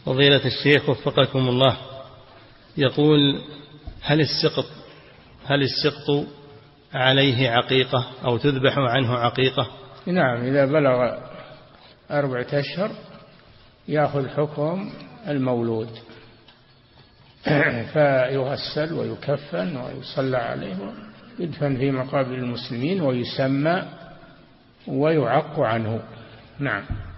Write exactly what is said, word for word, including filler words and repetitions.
فضيلة الشيخ وفقكم الله، يقول: هل السقط هل السقط عليه عقيقة أو تذبح عنه عقيقة؟ نعم، إذا بلغ أربعة أشهر يأخذ حكم المولود، فيغسل ويكفن ويصلى عليه ويدفن في مقابر المسلمين ويسمى ويعق عنه. نعم.